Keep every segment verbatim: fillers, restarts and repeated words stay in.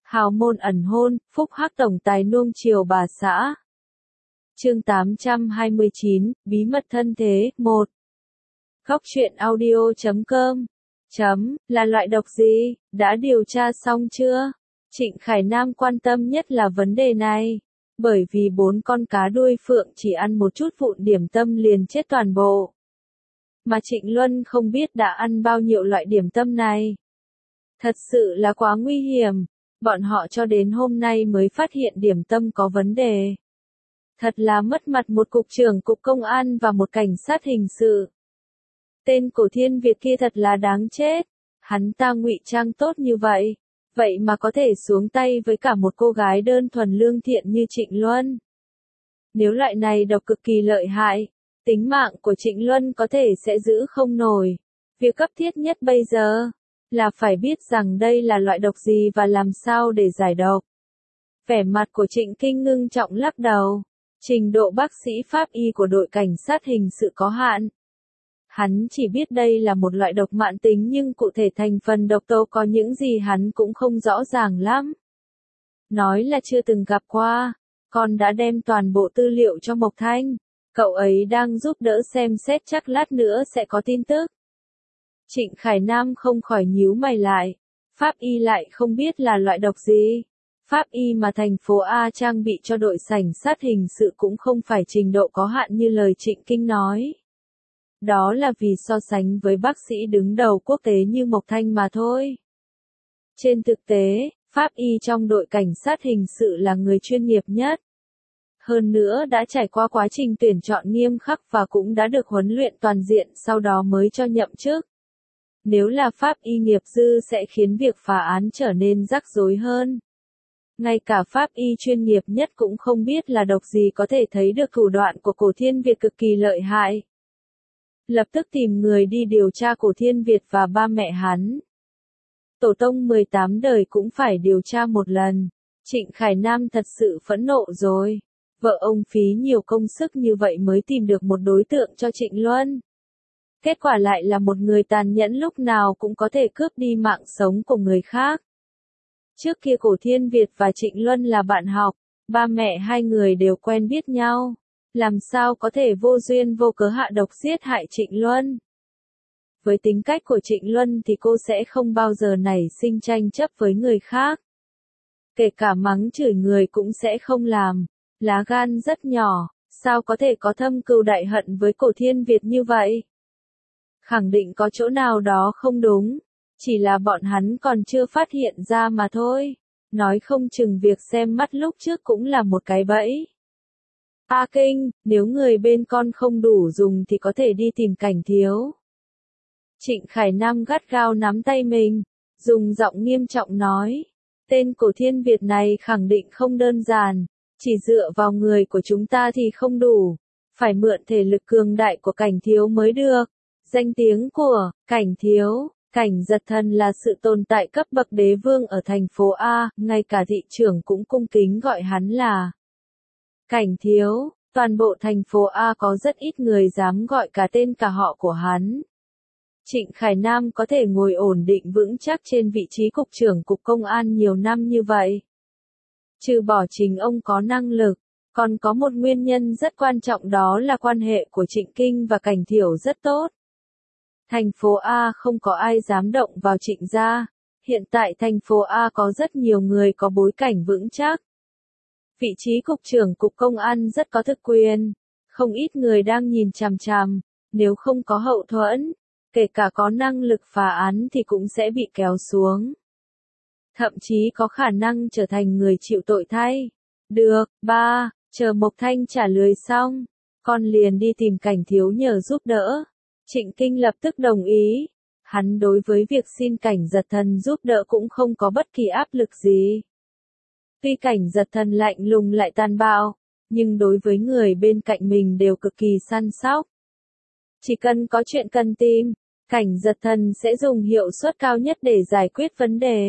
Hào môn ẩn hôn, phúc hắc tổng tài nuông chiều bà xã. Chương tám trăm hai mươi chín, bí mật thân thế, một. Góc truyện audio chấm com. Chấm, là loại độc gì? Đã điều tra xong chưa? Trịnh Khải Nam quan tâm nhất là vấn đề này. Bởi vì bốn con cá đuôi phượng chỉ ăn một chút vụn điểm tâm liền chết toàn bộ. Mà Trịnh Luân không biết đã ăn bao nhiêu loại điểm tâm này. Thật sự là quá nguy hiểm. Bọn họ cho đến hôm nay mới phát hiện điểm tâm có vấn đề. Thật là mất mặt một cục trưởng cục công an và một cảnh sát hình sự. Tên Cổ Thiên Việt kia thật là đáng chết. Hắn ta ngụy trang tốt như vậy. Vậy mà có thể xuống tay với cả một cô gái đơn thuần lương thiện như Trịnh Luân. Nếu loại này độc cực kỳ lợi hại, tính mạng của Trịnh Luân có thể sẽ giữ không nổi. Việc cấp thiết nhất bây giờ là phải biết rằng đây là loại độc gì và làm sao để giải độc. Vẻ mặt của Trịnh Kinh ngưng trọng lắc đầu. Trình độ bác sĩ pháp y của đội cảnh sát hình sự có hạn. Hắn chỉ biết đây là một loại độc mãn tính nhưng cụ thể thành phần độc tố có những gì hắn cũng không rõ ràng lắm. Nói là chưa từng gặp qua, con đã đem toàn bộ tư liệu cho Mộc Thanh. Cậu ấy đang giúp đỡ xem xét chắc lát nữa sẽ có tin tức. Trịnh Khải Nam không khỏi nhíu mày lại. Pháp y lại không biết là loại độc gì. Pháp y mà thành phố A trang bị cho đội cảnh sát hình sự cũng không phải trình độ có hạn như lời Trịnh Kinh nói. Đó là vì so sánh với bác sĩ đứng đầu quốc tế như Mộc Thanh mà thôi. Trên thực tế, pháp y trong đội cảnh sát hình sự là người chuyên nghiệp nhất. Hơn nữa đã trải qua quá trình tuyển chọn nghiêm khắc và cũng đã được huấn luyện toàn diện sau đó mới cho nhậm chức. Nếu là pháp y nghiệp dư sẽ khiến việc phá án trở nên rắc rối hơn. Ngay cả pháp y chuyên nghiệp nhất cũng không biết là độc gì có thể thấy được thủ đoạn của Cổ Thiên Việt cực kỳ lợi hại. Lập tức tìm người đi điều tra Cổ Thiên Việt và ba mẹ hắn. Tổ tông mười tám đời cũng phải điều tra một lần. Trịnh Khải Nam thật sự phẫn nộ rồi. Vợ ông phí nhiều công sức như vậy mới tìm được một đối tượng cho Trịnh Luân. Kết quả lại là một người tàn nhẫn lúc nào cũng có thể cướp đi mạng sống của người khác. Trước kia Cổ Thiên Việt và Trịnh Luân là bạn học, ba mẹ hai người đều quen biết nhau. Làm sao có thể vô duyên vô cớ hạ độc giết hại Trịnh Luân? Với tính cách của Trịnh Luân thì cô sẽ không bao giờ nảy sinh tranh chấp với người khác. Kể cả mắng chửi người cũng sẽ không làm. Lá gan rất nhỏ, sao có thể có thâm cừu đại hận với Cổ Thiên Việt như vậy? Khẳng định có chỗ nào đó không đúng. Chỉ là bọn hắn còn chưa phát hiện ra mà thôi. Nói không chừng việc xem mắt lúc trước cũng là một cái bẫy. A Kinh, nếu người bên con không đủ dùng thì có thể đi tìm Cảnh Thiếu. Trịnh Khải Nam gắt gao nắm tay mình, dùng giọng nghiêm trọng nói. Tên Cổ Thiên Việt này khẳng định không đơn giản, chỉ dựa vào người của chúng ta thì không đủ. Phải mượn thể lực cường đại của Cảnh Thiếu mới được. Danh tiếng của Cảnh Thiếu, Cảnh Giật Thần là sự tồn tại cấp bậc đế vương ở thành phố A, ngay cả thị trưởng cũng cung kính gọi hắn là Cảnh Thiếu. Toàn bộ thành phố A có rất ít người dám gọi cả tên cả họ của hắn. Trịnh Khải Nam có thể ngồi ổn định vững chắc trên vị trí cục trưởng cục công an nhiều năm như vậy. Trừ bỏ chính ông có năng lực, còn có một nguyên nhân rất quan trọng đó là quan hệ của Trịnh Kinh và Cảnh Thiểu rất tốt. Thành phố A không có ai dám động vào Trịnh gia. Hiện tại thành phố A có rất nhiều người có bối cảnh vững chắc. Vị trí cục trưởng cục công an rất có thực quyền. Không ít người đang nhìn chằm chằm. Nếu không có hậu thuẫn, kể cả có năng lực phá án thì cũng sẽ bị kéo xuống. Thậm chí có khả năng trở thành người chịu tội thay. Được, ba, chờ Mộc Thanh trả lời xong, con liền đi tìm Cảnh Thiếu nhờ giúp đỡ. Trịnh Kinh lập tức đồng ý. Hắn đối với việc xin Cảnh Giật Thần giúp đỡ cũng không có bất kỳ áp lực gì. Tuy Cảnh Giật Thần lạnh lùng lại tàn bạo, nhưng đối với người bên cạnh mình đều cực kỳ săn sóc. Chỉ cần có chuyện cần tìm, Cảnh Giật Thần sẽ dùng hiệu suất cao nhất để giải quyết vấn đề.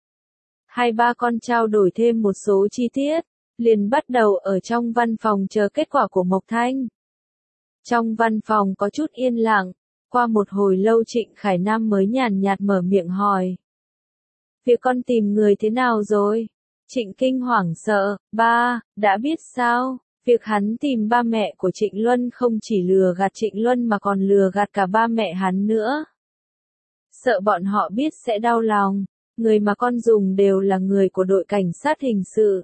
Hai ba con trao đổi thêm một số chi tiết, liền bắt đầu ở trong văn phòng chờ kết quả của Mộc Thanh. Trong văn phòng có chút yên lặng, qua một hồi lâu Trịnh Khải Nam mới nhàn nhạt mở miệng hỏi. việc con tìm người thế nào rồi? Trịnh Kinh hoảng sợ, ba, đã biết sao? Việc hắn tìm ba mẹ của Trịnh Luân không chỉ lừa gạt Trịnh Luân mà còn lừa gạt cả ba mẹ hắn nữa. Sợ bọn họ biết sẽ đau lòng, người mà con dùng đều là người của đội cảnh sát hình sự.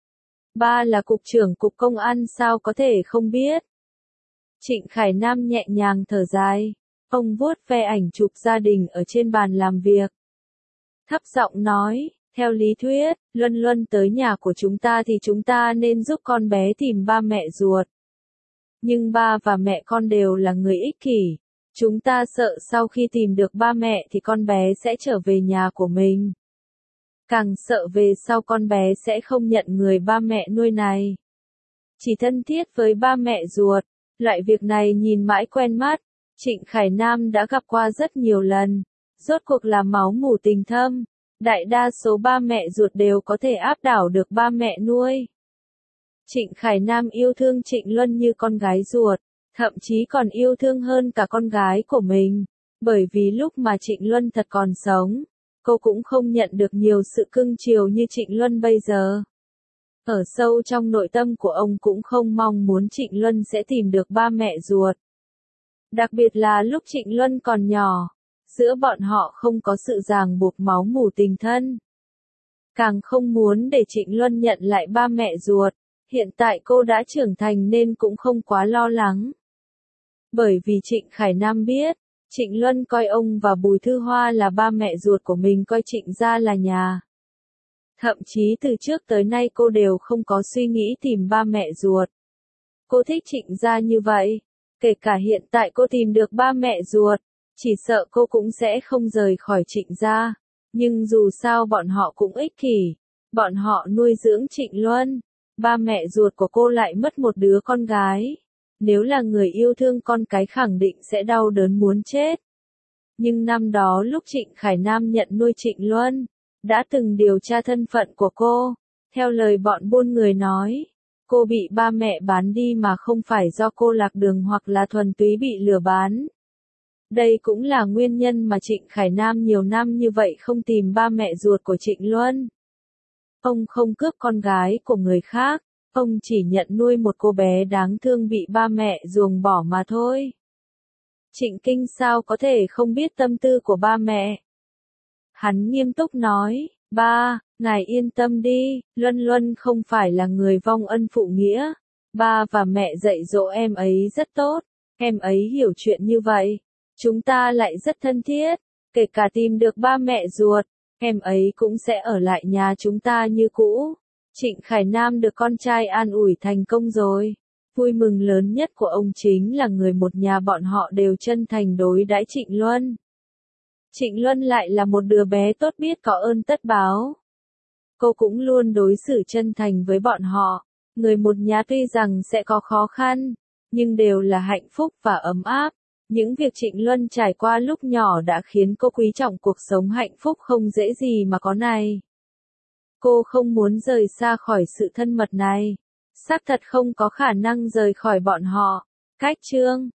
Ba là cục trưởng cục công an sao có thể không biết. Trịnh Khải Nam nhẹ nhàng thở dài, ông vuốt ve ảnh chụp gia đình ở trên bàn làm việc. Thấp giọng nói, theo lý thuyết, Luân Luân tới nhà của chúng ta thì chúng ta nên giúp con bé tìm ba mẹ ruột. Nhưng ba và mẹ con đều là người ích kỷ. Chúng ta sợ sau khi tìm được ba mẹ thì con bé sẽ trở về nhà của mình. Càng sợ về sau con bé sẽ không nhận người ba mẹ nuôi này. Chỉ thân thiết với ba mẹ ruột, loại việc này nhìn mãi quen mắt. Trịnh Khải Nam đã gặp qua rất nhiều lần. Rốt cuộc là máu mủ tình thâm. Đại đa số ba mẹ ruột đều có thể áp đảo được ba mẹ nuôi. Trịnh Khải Nam yêu thương Trịnh Luân như con gái ruột, thậm chí còn yêu thương hơn cả con gái của mình. Bởi vì lúc mà Trịnh Luân thật còn sống, cô cũng không nhận được nhiều sự cưng chiều như Trịnh Luân bây giờ. Ở sâu trong nội tâm của ông cũng không mong muốn Trịnh Luân sẽ tìm được ba mẹ ruột. Đặc biệt là lúc Trịnh Luân còn nhỏ, giữa bọn họ không có sự ràng buộc máu mủ tình thân. Càng không muốn để Trịnh Luân nhận lại ba mẹ ruột, hiện tại cô đã trưởng thành nên cũng không quá lo lắng. Bởi vì Trịnh Khải Nam biết, Trịnh Luân coi ông và Bùi Thư Hoa là ba mẹ ruột của mình, coi Trịnh gia là nhà. Thậm chí từ trước tới nay cô đều không có suy nghĩ tìm ba mẹ ruột. Cô thích Trịnh gia như vậy, kể cả hiện tại cô tìm được ba mẹ ruột, chỉ sợ cô cũng sẽ không rời khỏi Trịnh gia. Nhưng dù sao bọn họ cũng ích kỷ, bọn họ nuôi dưỡng Trịnh Luân, ba mẹ ruột của cô lại mất một đứa con gái. Nếu là người yêu thương con cái khẳng định sẽ đau đớn muốn chết. Nhưng năm đó lúc Trịnh Khải Nam nhận nuôi Trịnh Luân, đã từng điều tra thân phận của cô. Theo lời bọn buôn người nói, cô bị ba mẹ bán đi mà không phải do cô lạc đường hoặc là thuần túy bị lừa bán. Đây cũng là nguyên nhân mà Trịnh Khải Nam nhiều năm như vậy không tìm ba mẹ ruột của Trịnh Luân. Ông không cướp con gái của người khác, ông chỉ nhận nuôi một cô bé đáng thương bị ba mẹ ruồng bỏ mà thôi. Trịnh Kinh sao có thể không biết tâm tư của ba mẹ? Hắn nghiêm túc nói, ba, ngài yên tâm đi, Luân Luân không phải là người vong ân phụ nghĩa. Ba và mẹ dạy dỗ em ấy rất tốt, em ấy hiểu chuyện như vậy. Chúng ta lại rất thân thiết, kể cả tìm được ba mẹ ruột, em ấy cũng sẽ ở lại nhà chúng ta như cũ. Trịnh Khải Nam được con trai an ủi thành công rồi. Vui mừng lớn nhất của ông chính là người một nhà bọn họ đều chân thành đối đãi Trịnh Luân. Trịnh Luân lại là một đứa bé tốt biết có ơn tất báo. Cô cũng luôn đối xử chân thành với bọn họ. Người một nhà tuy rằng sẽ có khó khăn, nhưng đều là hạnh phúc và ấm áp. Những việc Trịnh Luân trải qua lúc nhỏ đã khiến cô quý trọng cuộc sống hạnh phúc không dễ gì mà có này. Cô không muốn rời xa khỏi sự thân mật này. Xác thật không có khả năng rời khỏi bọn họ. Cách chương